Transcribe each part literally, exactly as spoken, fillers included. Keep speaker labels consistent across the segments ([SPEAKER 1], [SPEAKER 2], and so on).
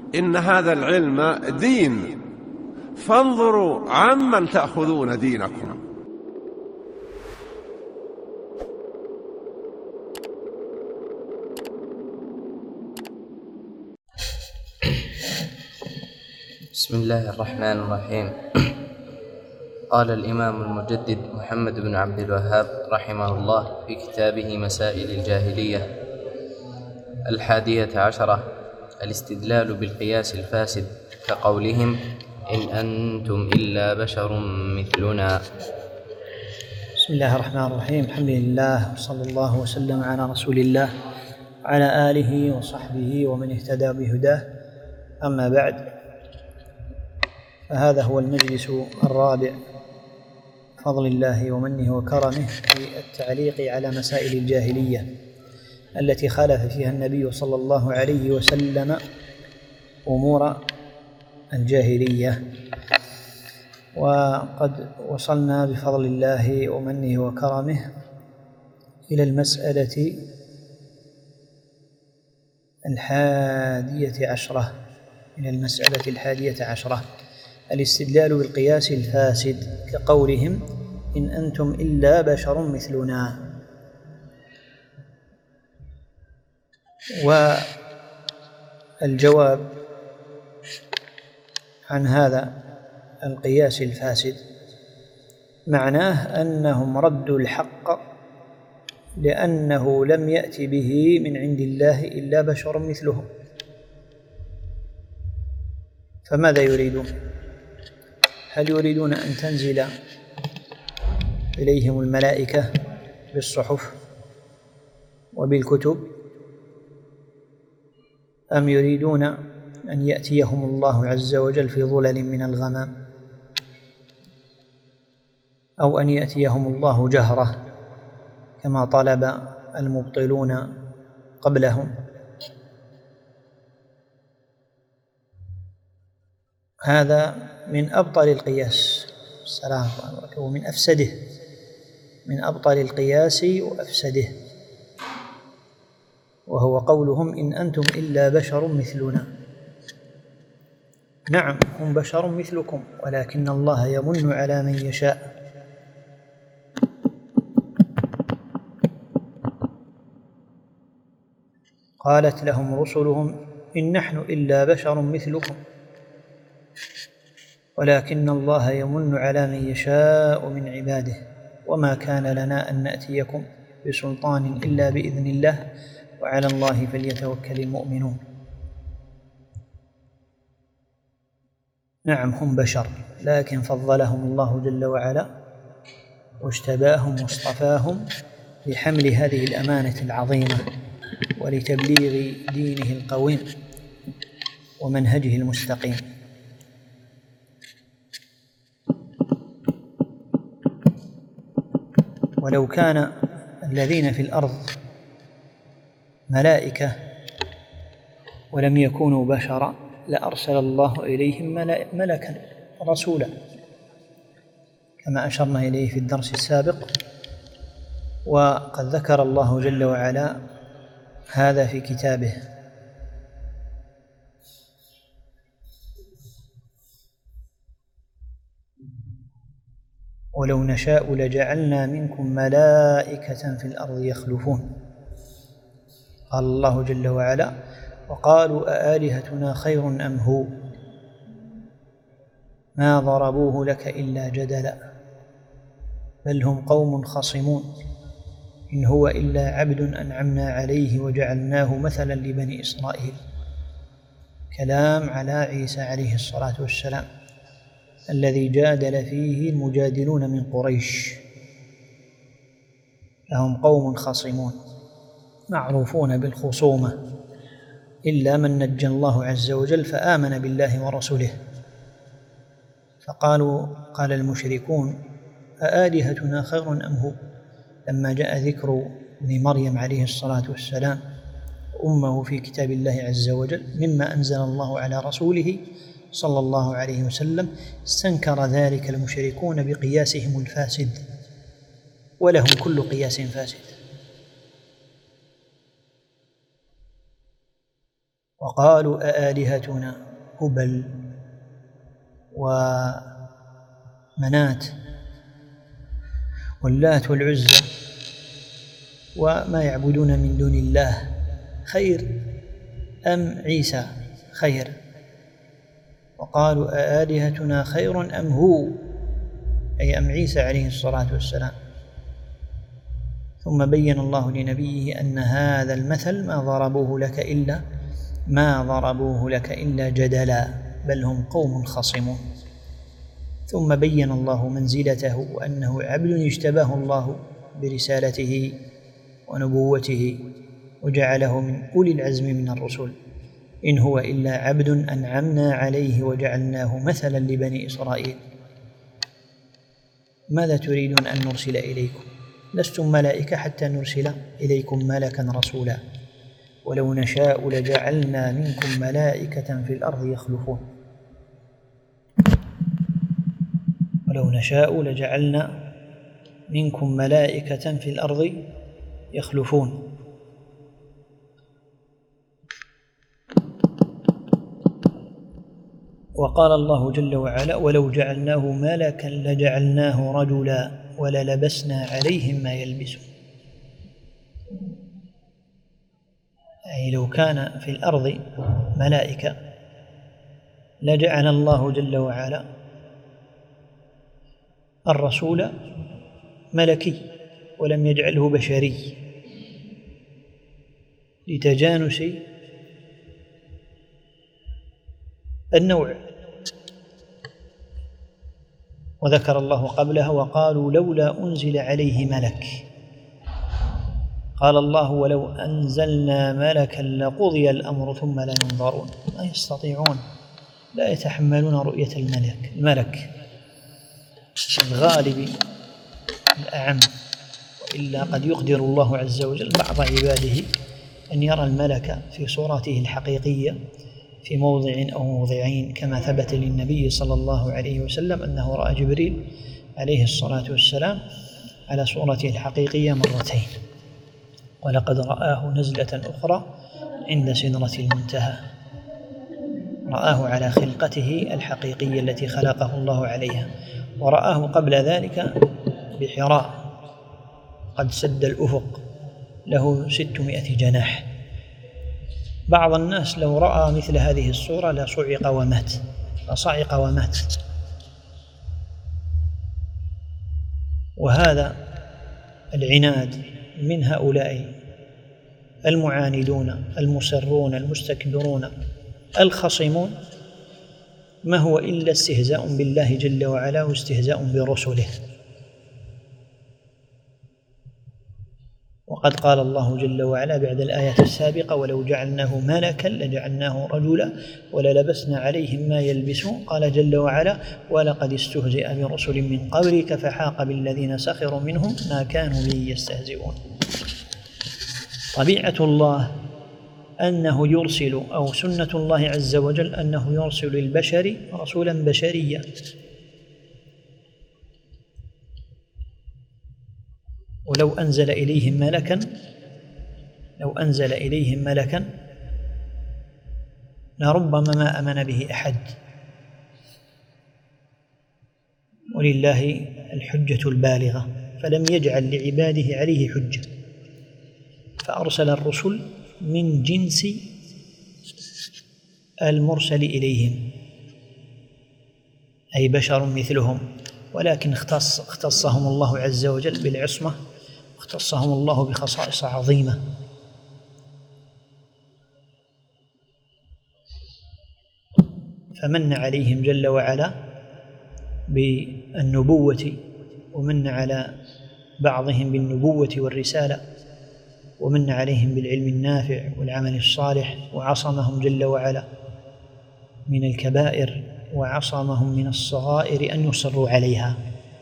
[SPEAKER 1] إن هذا العلم دين، فانظروا عمن تأخذون دينكم.
[SPEAKER 2] بسم الله الرحمن الرحيم. قال الإمام المجدد محمد بن عبد الوهاب رحمه الله في كتابه مسائل الجاهلية الحادية عشرة: الاستدلال بالقياس الفاسد، كقولهم: إن أنتم إلا بشر مثلنا.
[SPEAKER 3] بسم الله الرحمن الرحيم. الحمد لله وصلى الله وسلم على رسول الله وعلى آله وصحبه ومن اهتدى بهداه، أما بعد، فهذا هو المجلس الرابع بفضل الله ومنه وكرمه في التعليق على مسائل الجاهلية التي خالف فيها النبي صلى الله عليه وسلم أمور الجاهلية. وقد وصلنا بفضل الله ومنه وكرمه إلى المسألة الحادية عشرة إلى المسألة الحادية عشرة الاستدلال بالقياس الفاسد، كقولهم: إن أنتم إلا بشر مثلنا. والجواب عن هذا القياس الفاسد معناه أنهم ردوا الحق لأنه لم يأت به من عند الله إلا بشر مثلهم. فماذا يريدون؟ هل يريدون أن تنزل إليهم الملائكة بالصحف وبالكتب، أم يريدون أن يأتيهم الله عز وجل في ظلل من الغمام، أو أن يأتيهم الله جهرة كما طلب المبطلون قبلهم؟ هذا من أبطل القياس، السلام عليكم، ومن أفسده، من أبطل القياس وأفسده، وهو قولهم: إن أنتم إلا بشر مثلنا. نعم، هم بشر مثلكم، ولكن الله يمن على من يشاء. قالت لهم رسلهم: إن نحن إلا بشر مثلكم، ولكن الله يمن على من يشاء من عباده، وما كان لنا أن نأتيكم بسلطان إلا بإذن الله، وعلى الله فليتوكل المؤمنون. نعم، هم بشر، لكن فضلهم الله جل وعلا واجتباهم واصطفاهم لحمل هذه الأمانة العظيمة ولتبليغ دينه القويم ومنهجه المستقيم. ولو كان الذين في الأرض ملائكة ولم يكونوا بشرا لأرسل الله إليهم ملكا رسولا، كما أشرنا إليه في الدرس السابق. وقد ذكر الله جل وعلا هذا في كتابه: ولو نشاء لجعلنا منكم ملائكة في الأرض يخلفون. قال الله جل وعلا: وقالوا أآلهتنا خير أم هو ما ضربوه لك إلا جدلا بل هم قوم خصمون إن هو إلا عبد أنعمنا عليه وجعلناه مثلا لبني إسرائيل. كلام على عيسى عليه الصلاة والسلام الذي جادل فيه المجادلون من قريش، فهم قوم خصمون معروفون بالخصومة، إلا من نجى الله عز وجل فآمن بالله ورسوله. فقالوا قال المشركون: أآلهتنا خير أم هو، لما جاء ذكر ابن مريم عليه الصلاة والسلام أمه في كتاب الله عز وجل مما أنزل الله على رسوله صلى الله عليه وسلم، استنكر ذلك المشركون بقياسهم الفاسد، ولهم كل قياس فاسد. وقالوا أآلهتنا هبل ومنات واللات والعزى وما يعبدون من دون الله خير أم عيسى خير؟ وقالوا أآلهتنا خير أم هو، أي أم عيسى عليه الصلاة والسلام. ثم بين الله لنبيه أن هذا المثل ما ضربوه لك إلا ما ضربوه لك إلا جدلا بل هم قوم خصمون. ثم بين الله منزلته وأنه عبد اجتباه الله برسالته ونبوته وجعله من أولي العزم من الرسل، إن هو إلا عبد أنعمنا عليه وجعلناه مثلا لبني إسرائيل. ماذا تريدون أن نرسل إليكم؟ لستم ملائكة حتى نرسل إليكم ملكا رسولا، ولو نشاء لجعلنا منكم ملائكة في الأرض يخلفون ولو نشاء لجعلنا منكم ملائكة في الأرض يخلفون. وقال الله جل وعلا ولو جعلناه ملكا لجعلناه رجلا وللبسنا عليهم ما يلبسون، أي لو كان في الأرض ملائكة لجعل الله جل وعلا الرسول ملكي ولم يجعله بشري لتجانس النوع. وذكر الله قبلها وقالوا لولا أنزل عليه ملك، قال الله ولو أنزلنا ملكا لقضي الأمر ثم لا ينظرون. ما يستطيعون، لا يتحملون رؤية الملك الملك الغالب الأعم، وإلا قد يقدر الله عز وجل بعض عباده أن يرى الملك في صورته الحقيقية في موضع أو موضعين، كما ثبت للنبي صلى الله عليه وسلم أنه رأى جبريل عليه الصلاة والسلام على صورته الحقيقية مرتين، ولقد رآه نزلة أخرى عند سدرة المنتهى، رآه على خلقته الحقيقية التي خلقه الله عليها، ورآه قبل ذلك بحراء قد سد الأفق له ستمائة جناح. بعض الناس لو رأى مثل هذه الصورة لصعق ومات لصعق ومات. وهذا العناد من هؤلاء المعاندون المصرون المستكبرون الخصمون ما هو إلا استهزاء بالله جل وعلا واستهزاء برسله. وقد قال الله جل وعلا بعد الآية السابقة ولو جعلناه ملكا لجعلناه رجلا وللبسنا عليهم ما يلبسون. قال جل وعلا ولقد استهزئ برسل من قبلك فحاق بالذين سخروا منهم ما كانوا به يستهزئون. طبيعة الله أنه يرسل أو سنة الله عز وجل أنه يرسل البشر رسولا بشريا، ولو أنزل إليهم ملكا لو أنزل إليهم ملكا لربما ما آمن به أحد، ولله الحجة البالغة فلم يجعل لعباده عليه حجة، فأرسل الرسل من جنس المرسل إليهم أي بشر مثلهم، ولكن اختص اختصهم الله عز وجل بالعصمة، اختصهم الله بخصائص عظيمة. فمن عليهم جل وعلا بالنبوة، ومن على بعضهم بالنبوة والرسالة، ومن عليهم بالعلم النافع والعمل الصالح، وعصمهم جل وعلا من الكبائر وعصمهم من الصغائر أن يصروا عليها.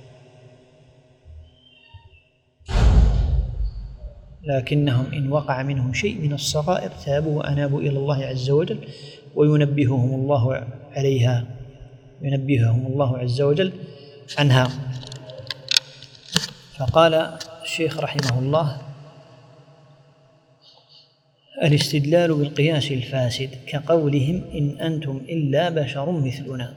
[SPEAKER 3] لكنهم إن وقع منهم شيء من الصغائر تابوا وأنابوا إلى الله عز وجل وينبههم الله عليها، ينبههم الله عز وجل عنها. فقال الشيخ رحمه الله الاستدلال بالقياس الفاسد كقولهم إن أنتم إلا بشر مثلنا.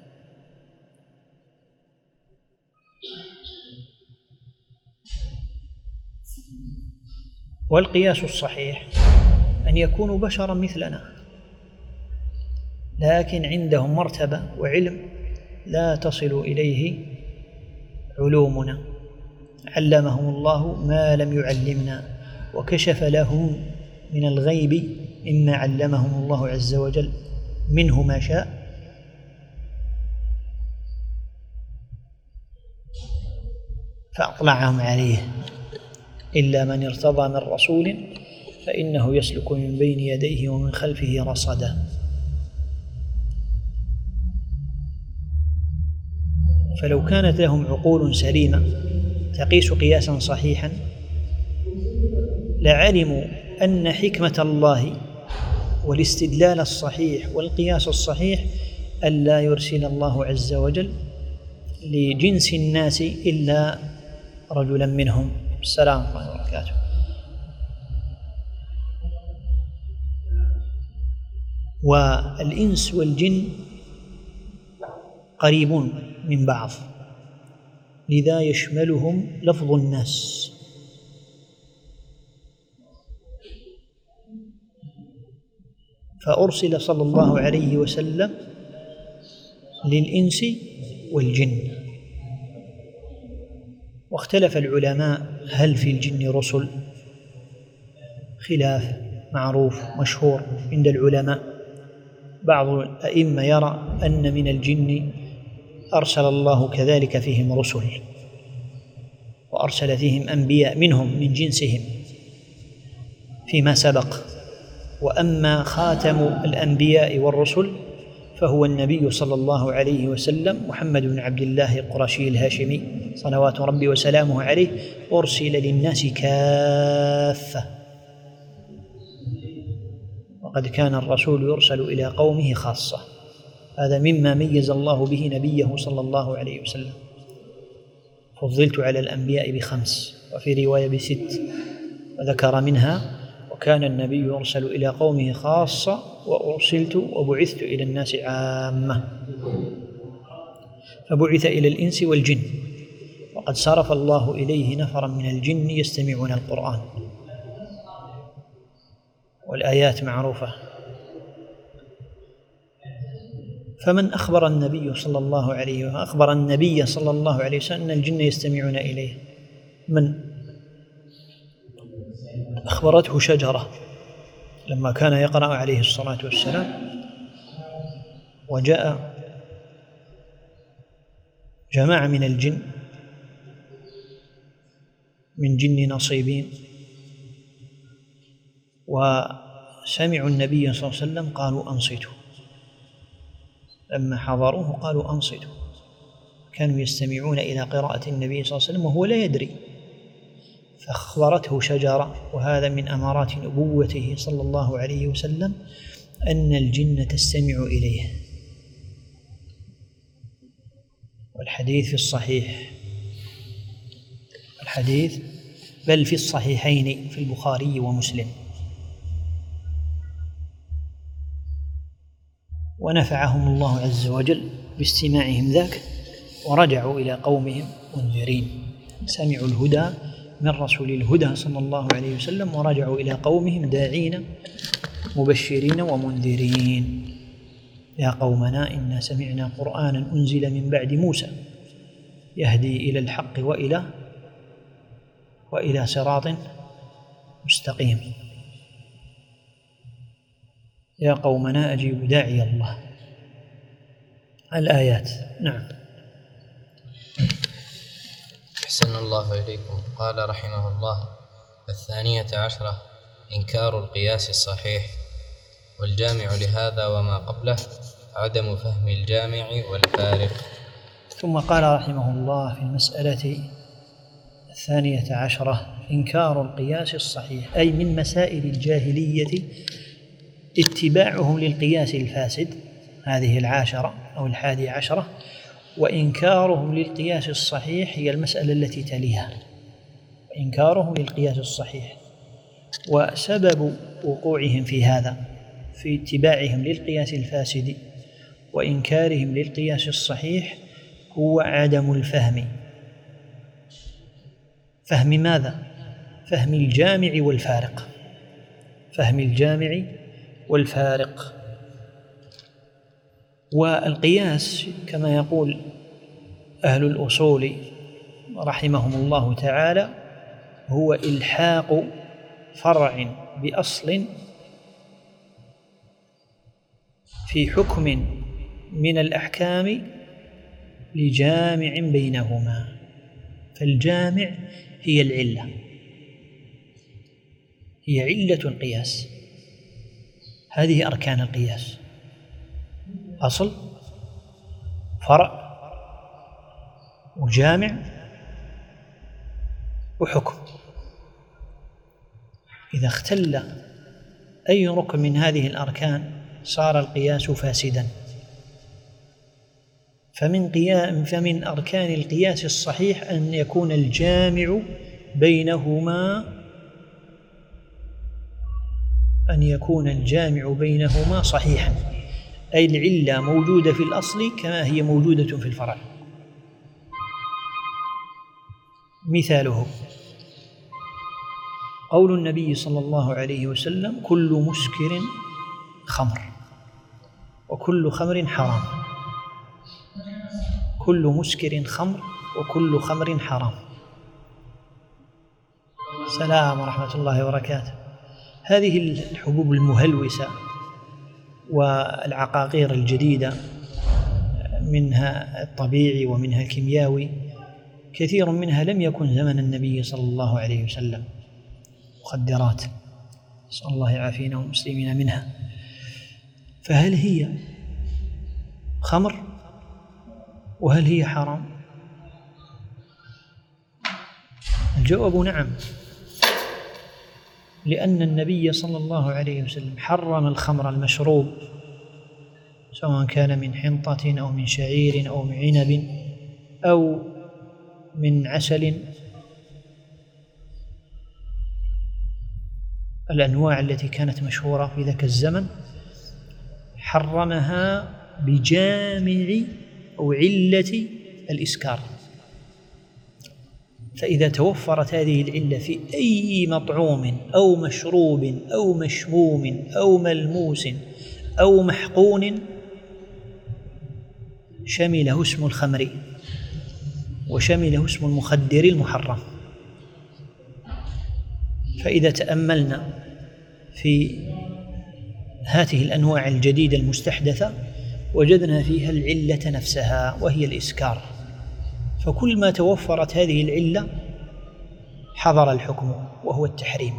[SPEAKER 3] والقياس الصحيح أن يكونوا بشرا مثلنا، لكن عندهم مرتبة وعلم لا تصل إليه علومنا، علمهم الله ما لم يعلمنا، وكشف لهم من الغيب مما علمهم الله عز وجل منه ما شاء، فأطلعهم عليه. إلا من ارتضى من رسول فإنه يسلك من بين يديه ومن خلفه رصدا. فلو كانت لهم عقول سليمة تقيس قياسا صحيحا لعلموا أن حكمة الله والاستدلال الصحيح والقياس الصحيح ألا يرسل الله عز وجل لجنس الناس إلا رجلا منهم. السلام عليكم ورحمة الله وبركاته. والإنس والجن قريبون من بعض، لذا يشملهم لفظ الناس. فأرسل صلى الله عليه وسلم للإنس والجن. واختلف العلماء هل في الجن رسل، خلاف معروف مشهور عند العلماء. بعض الأئمة يرى أن من الجن أرسل الله كذلك فيهم رسل، وأرسل فيهم أنبياء منهم من جنسهم فيما سبق. وأما خاتم الأنبياء والرسل فهو النبي صلى الله عليه وسلم محمد بن عبد الله القرشي الهاشمي صلوات ربي وسلامه عليه، أرسل للناس كافة. وقد كان الرسول يرسل إلى قومه خاصة، هذا مما ميز الله به نبيه صلى الله عليه وسلم. فضلت على الأنبياء بخمس، وفي رواية بست، وذكر منها وكان النبي يرسل إلى قومه خاصة وأرسلت وبعثت إلى الناس عامة. فبعث إلى الإنس والجن، وقد صرف الله إليه نفرا من الجن يستمعون القرآن، والآيات معروفة. فمن أخبر النبي صلى الله عليه وسلم أخبر النبي صلى الله عليه وسلم أن الجن يستمعون إليه؟ من أخبرته شجرة لما كان يقرأ عليه الصلاة والسلام، وجاء جماعة من الجن من جن نصيبين وسمعوا النبي صلى الله عليه وسلم قالوا أنصتوا. لما حضروه قالوا أنصتوا، كانوا يستمعون إلى قراءة النبي صلى الله عليه وسلم وهو لا يدري. فأخبرته شجرة، وهذا من أمارات نبوته صلى الله عليه وسلم أن الجن تستمع إليه. والحديث في الصحيح، الحديث بل في الصحيحين في البخاري ومسلم. ونفعهم الله عز وجل باستماعهم ذاك، ورجعوا إلى قومهم منذرين، سمعوا الهدى من رسول الهدى صلى الله عليه وسلم، ورجعوا إلى قومهم داعين مبشرين ومنذرين. يا قومنا إنا سمعنا قرآنا أنزل من بعد موسى يهدي إلى الحق وإلى وإلى صراط مستقيم. يا قومنا أجيبوا داعي الله. الآيات. نعم.
[SPEAKER 2] أحسن الله إليكم. قال رحمه الله: الثانية عشرة إنكار القياس الصحيح. والجامع لهذا وما قبله عدم فهم الجامع والفارق.
[SPEAKER 3] ثم قال رحمه الله في المسألة الثانية عشرة إنكار القياس الصحيح، أي من مسائل الجاهلية اتباعهم للقياس الفاسد، هذه العاشرة أو الحادية عشرة. وإنكارهم للقياس الصحيح هي المسألة التي تليها، إنكارهم للقياس الصحيح. وسبب وقوعهم في هذا، في اتباعهم للقياس الفاسد وإنكارهم للقياس الصحيح، هو عدم الفهم. فهم ماذا؟ فهم الجامع والفارق، فهم الجامع والفارق. والقياس كما يقول أهل الأصول رحمهم الله تعالى هو إلحاق فرع بأصل في حكم من الأحكام لجامع بينهما. فالجامع هي العلة، هي علة القياس. هذه أركان القياس: أصل، فرع، وجامع، وحكم. إذا اختل أي ركن من هذه الأركان صار القياس فاسدا. فمن قيام فمن أركان القياس الصحيح أن يكون الجامع بينهما أن يكون الجامع بينهما صحيحا، أي العلة موجودة في الأصل كما هي موجودة في الفرع. مثاله قول النبي صلى الله عليه وسلم: كل مسكر خمر وكل خمر حرام. كل مسكر خمر وكل خمر حرام. السلام ورحمة الله وبركاته. هذه الحبوب المهلوسة والعقاقير الجديدة، منها الطبيعي ومنها الكيمياوي، كثير منها لم يكن زمن النبي صلى الله عليه وسلم، مخدرات، نسأل الله يعافينا والمسلمين منها. فهل هي خمر وهل هي حرام؟ الجواب نعم، لأن النبي صلى الله عليه وسلم حرم الخمر المشروب، سواء كان من حنطة أو من شعير أو من عنب أو من عسل، الأنواع التي كانت مشهورة في ذاك الزمن، حرمها بجامع أو علة الإسكار. فإذا توفرت هذه العلة في أي مطعوم أو مشروب أو مشموم أو ملموس أو محقون، شمله اسم الخمر وشمله اسم المخدر المحرم. فإذا تأملنا في هذه الأنواع الجديدة المستحدثة وجدنا فيها العلة نفسها وهي الإسكار. فكل ما توفرت هذه العلة حضر الحكم وهو التحريم.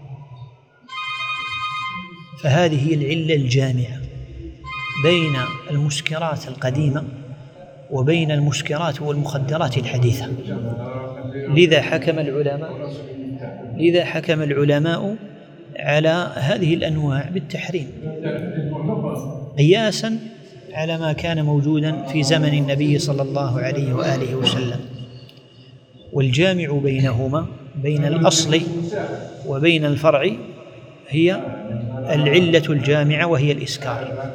[SPEAKER 3] فهذه هي العلة الجامعة بين المسكرات القديمة وبين المسكرات والمخدرات الحديثة. لذا حكم العلماء لذا حكم العلماء على هذه الأنواع بالتحريم قياسا على ما كان موجودا في زمن النبي صلى الله عليه وآله وسلم. والجامع بينهما، بين الأصل وبين الفرع، هي العلة الجامعة وهي الإسكار.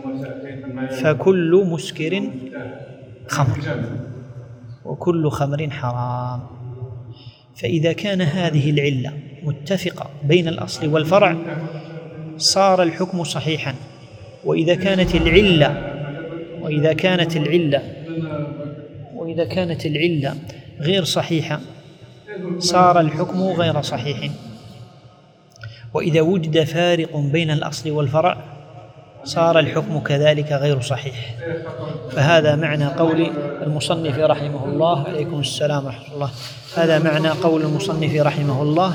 [SPEAKER 3] فكل مسكر خمر وكل خمر حرام. فإذا كان هذه العلة متفقة بين الأصل والفرع صار الحكم صحيحا، وإذا كانت العلة وإذا كانت العلة وإذا كانت العلة غير صحيحة صار الحكم غير صحيح. وإذا وجد فارق بين الأصل والفرع صار الحكم كذلك غير صحيح. فهذا معنى قول المصنف رحمه الله. عليكم السلام ورحمة الله. هذا معنى قول المصنف رحمه الله: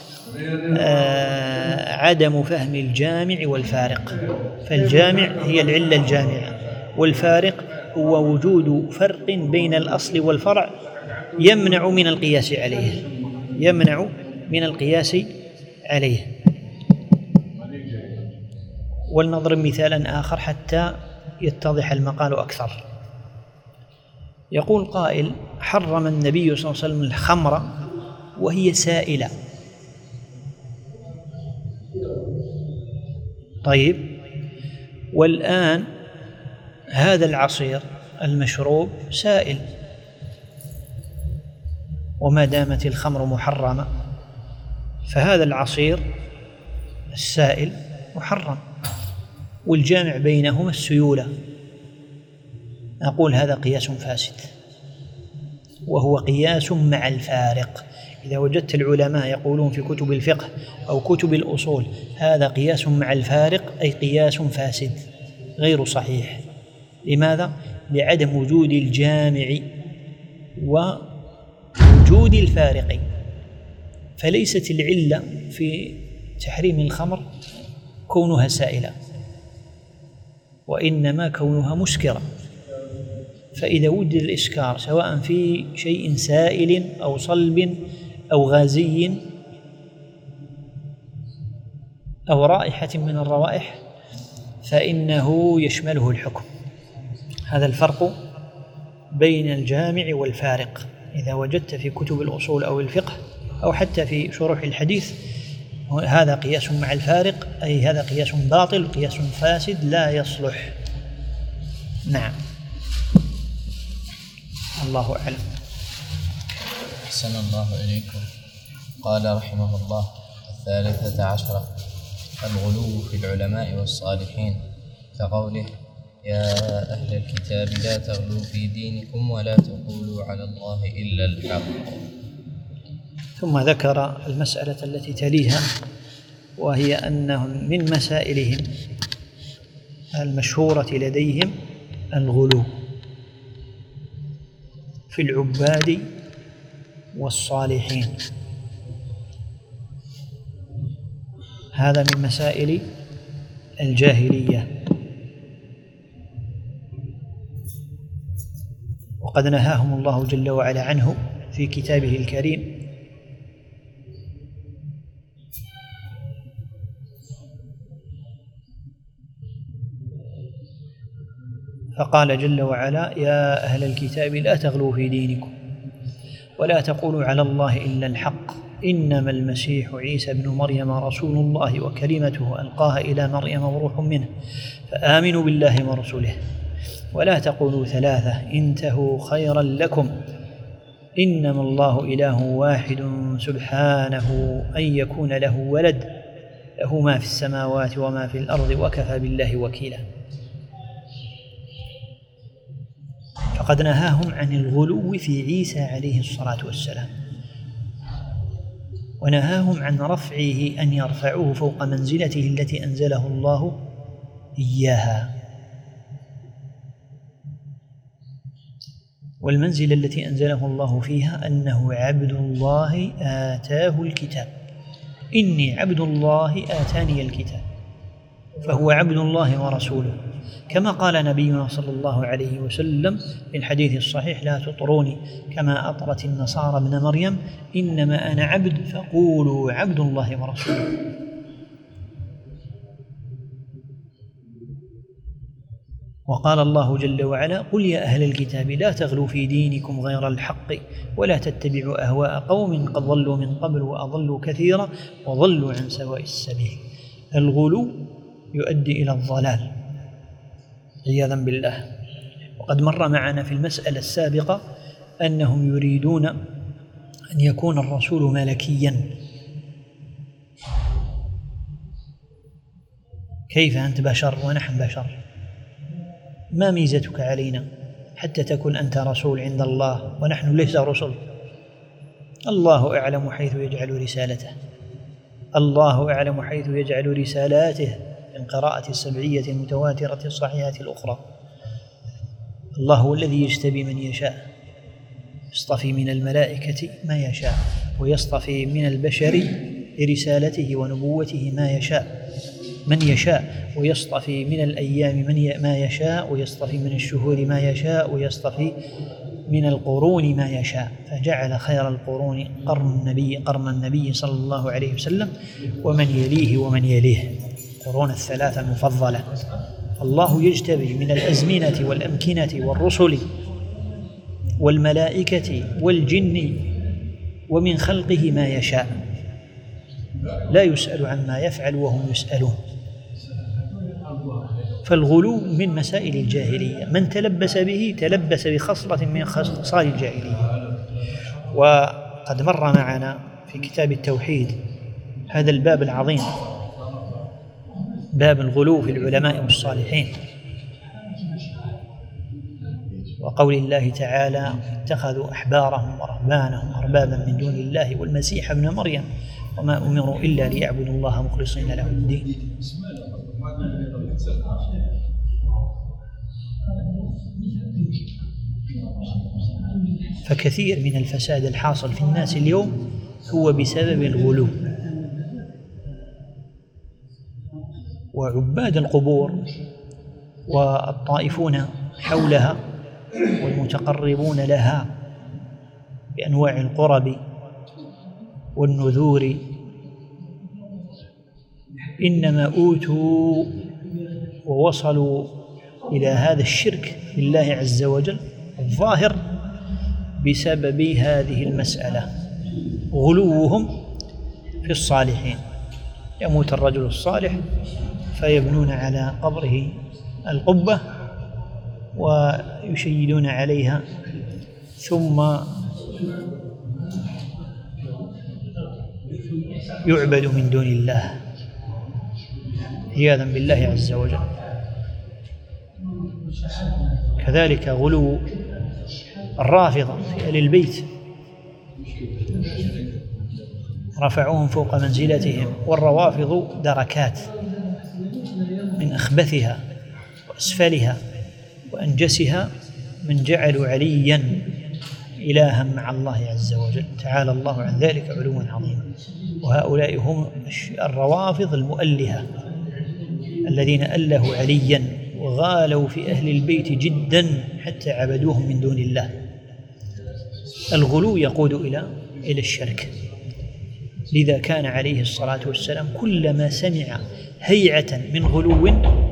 [SPEAKER 3] آه عدم فهم الجامع والفارق. فالجامع هي العلة الجامعة، والفارق هو وجود فرق بين الأصل والفرع يمنع من القياس عليه يمنع من القياس عليه. ولنضرب مثالا آخر حتى يتضح المقال أكثر. يقول قائل: حرم النبي صلى الله عليه وسلم الخمر وهي سائلة. طيب، والآن هذا العصير المشروب سائل، وما دامت الخمر محرمة فهذا العصير السائل محرم، والجامع بينهما السيولة. نقول هذا قياس فاسد، وهو قياس مع الفارق. إذا وجدت العلماء يقولون في كتب الفقه أو كتب الأصول هذا قياس مع الفارق، أي قياس فاسد غير صحيح. لماذا؟ لعدم وجود الجامع ووجود الفارق. فليست العلة في تحريم الخمر كونها سائلة، وإنما كونها مسكرة. فإذا وجد الإسكار سواء في شيء سائل أو صلب أو غازي أو رائحة من الروائح فإنه يشمله الحكم. هذا الفرق بين الجامع والفارق. إذا وجدت في كتب الأصول أو الفقه أو حتى في شروح الحديث هذا قياس مع الفارق، أي هذا قياس باطل، قياس فاسد لا يصلح. نعم، الله أعلم.
[SPEAKER 2] أحسن الله إليكم. قال رحمه الله: الثالثة عشرة الغلو في العلماء والصالحين، كقوله: يا أهل الكتاب لا تغلوا في دينكم ولا تقولوا على الله إلا الحق.
[SPEAKER 3] ثم ذكر المسألة التي تليها، وهي أنهم من مسائلهم المشهورة لديهم الغلو في العباد والصالحين. هذا من مسائل الجاهلية، وقد نهاهم الله جل وعلا عنه في كتابه الكريم. فقال جل وعلا: يا أهل الكتاب لا تغلوا في دينكم ولا تقولوا على الله إلا الحق إنما المسيح عيسى ابن مريم رسول الله وكلمته ألقاها إلى مريم وروح منه فآمنوا بالله ورسوله ولا تقولوا ثلاثة انتهوا خيرا لكم إنما الله إله واحد سبحانه أن يكون له ولد له ما في السماوات وما في الأرض وكفى بالله وكيلا. فقد نهاهم عن الغلو في عيسى عليه الصلاة والسلام، ونهاهم عن رفعه أن يرفعوه فوق منزلته التي أنزله الله إياها. والمنزلة التي أنزله الله فيها أنه عبد الله آتاه الكتاب، إني عبد الله آتاني الكتاب، فهو عبد الله ورسوله، كما قال نبينا صلى الله عليه وسلم في الحديث الصحيح: لا تطروني كما أطرت النصارى ابن مريم إنما أنا عبد فقولوا عبد الله ورسوله. وقال الله جل وعلا: قل يا أهل الكتاب لا تغلوا في دينكم غير الحق ولا تتبعوا أهواء قوم قد ضلوا من قبل وأضلوا كثيرا وضلوا عن سواء السبيل. الغلو يؤدي إلى الضلال عياذا بالله. وقد مر معنا في المسألة السابقة أنهم يريدون أن يكون الرسول ملكيا. كيف أنت بشر ونحن بشر؟ ما ميزتك علينا حتى تكون أنت رسول عند الله ونحن ليس رسل؟ الله أعلم حيث يجعل رسالته، الله أعلم حيث يجعل رسالاته من قراءة السبعية المتواترة الصحيحة الأخرى. الله هو الذي يجتبي من يشاء، يصطفي من الملائكة ما يشاء، ويصطفي من البشر لرسالته ونبوته ما يشاء من يشاء، ويصطفي من الأيام من ما يشاء، ويصطفي من الشهور ما يشاء، ويصطفي من القرون ما يشاء. فجعل خير القرون قرن النبي قرن النبي صلى الله عليه وسلم ومن يليه ومن يليه، قرون الثلاثة المفضلة. الله يجتبي من الأزمنة والأمكنة والرسل والملائكة والجن ومن خلقه ما يشاء، لا يسأل عما يفعل وهم يسألون. فالغلو من مسائل الجاهلية، من تلبس به تلبس بخصلة من خصال الجاهلية. وقد مر معنا في كتاب التوحيد هذا الباب العظيم، باب الغلو في العلماء والصالحين، وقول الله تعالى: اتخذوا أحبارهم ورهبانهم أربابا من دون الله والمسيح ابن مريم وما أمروا إلا ليعبدوا الله مخلصين له الدين. فكثير من الفساد الحاصل في الناس اليوم هو بسبب الغلو. وعباد القبور والطائفون حولها والمتقربون لها بأنواع القرب والنذور إنما أوتوا ووصلوا إلى هذا الشرك بالله عز وجل الظاهر بسبب هذه المسألة، غلوهم في الصالحين. يموت الرجل الصالح فيبنون على قبره القبة ويشيدون عليها، ثم يعبد من دون الله عياذا بالله عز وجل. كذلك غلو الرافضة في أهل البيت، رفعوهم فوق منزلتهم، والروافض دركات من أخبثها وأسفلها وأنجسها من جعلوا عليا إلها مع الله عز وجل، تعالى الله عن ذلك علوا عظيما. وهؤلاء هم الروافض المؤلهة الذين ألهوا عليا وغالوا في أهل البيت جدا حتى عبدوهم من دون الله. الغلو يقود إلى إلى الشرك، لذا كان عليه الصلاة والسلام كلما سمع هيعة من غلو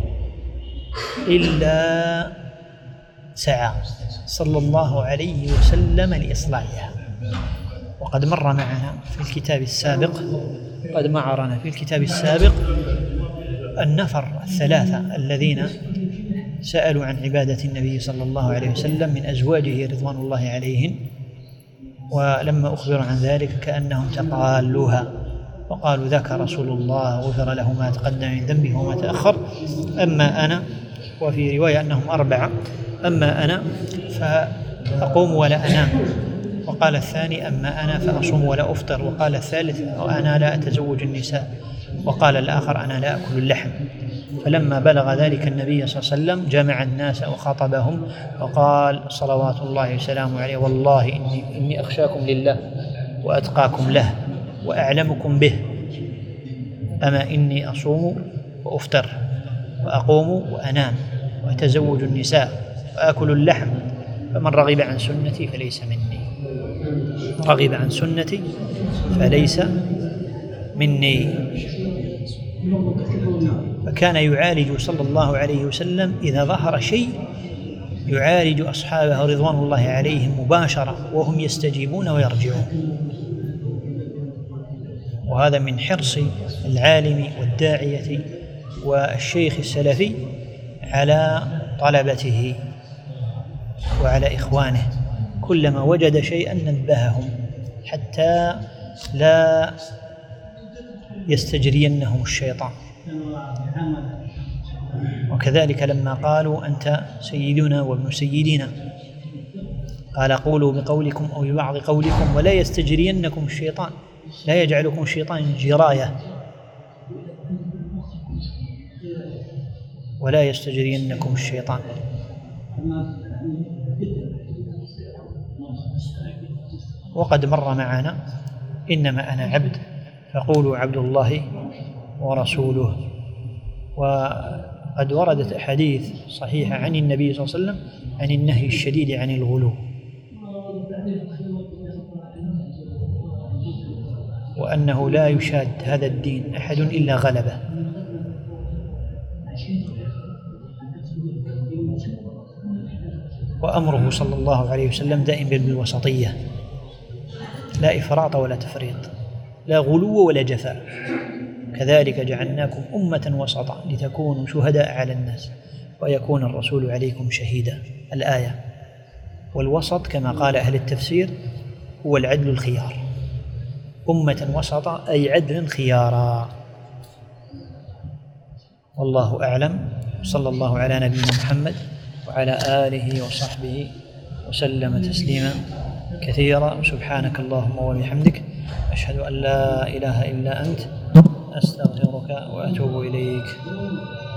[SPEAKER 3] إلا سعى صلى الله عليه وسلم لإصلاحها. وقد مر معنا في الكتاب السابق قد معرنا في الكتاب السابق النفر الثلاثة الذين سألوا عن عبادة النبي صلى الله عليه وسلم من أزواجه رضوان الله عليهن، ولما أخبر عن ذلك كأنهم تقالوها وقالوا: ذاك رسول الله غفر له ما تقدم من ذنبه وما تأخر، أما أنا، وفي رواية أنهم أربعة، أما أنا فأقوم ولا أنام، وقال الثاني: أما أنا فأصوم ولا أفطر، وقال الثالث: وأنا لا أتزوج النساء، وقال الآخر: أنا لا أكل اللحم. فلما بلغ ذلك النبي صلى الله عليه وسلم جمع الناس وخاطبهم وقال صلوات الله وسلامه عليه: والله إني, إني أخشاكم لله وأتقاكم له وأعلمكم به، أما إني أصوم وأفطر وأقوم وأنام وأتزوج النساء وأكل اللحم، فمن رغب عن سنتي فليس مني، رغب عن سنتي فليس مني. فكان يعالج صلى الله عليه وسلم إذا ظهر شيء يعالج أصحابه رضوان الله عليهم مباشرة وهم يستجيبون ويرجعون. وهذا من حرص العالم والداعية والشيخ السلفي على طلبته وعلى إخوانه، كلما وجد شيئا نبههم حتى لا يستجرينهم الشيطان. وكذلك لما قالوا: أنت سيدنا وابن سيدنا، قال: قولوا بقولكم أو ببعض قولكم ولا يستجرينكم الشيطان، لا يجعلكم الشيطان جراية، ولا يستجرينكم الشيطان. وقد مر معنا: إنما أنا عبد فقولوا عبد الله ورسوله. وقد وردت أحاديث صحيحة عن النبي صلى الله عليه وسلم عن النهي الشديد عن الغلو، وأنه لا يشاد هذا الدين أحد إلا غلبه. وأمره صلى الله عليه وسلم دائم بالوسطية، لا إفراط ولا تفريط، لا غلو ولا جفاء. كذلك جعلناكم أمة وسطا لتكونوا شهداء على الناس ويكون الرسول عليكم شهيدا. الآية. والوسط كما قال أهل التفسير هو العدل الخيار، أمة وسطا أي عدل خيارا. والله أعلم. صلى الله على نبينا محمد وعلى آله وصحبه وسلم تسليما كثيرا. سبحانك اللهم وبحمدك، أشهد أن لا إله إلا أنت، أستغفرك وأتوب إليك.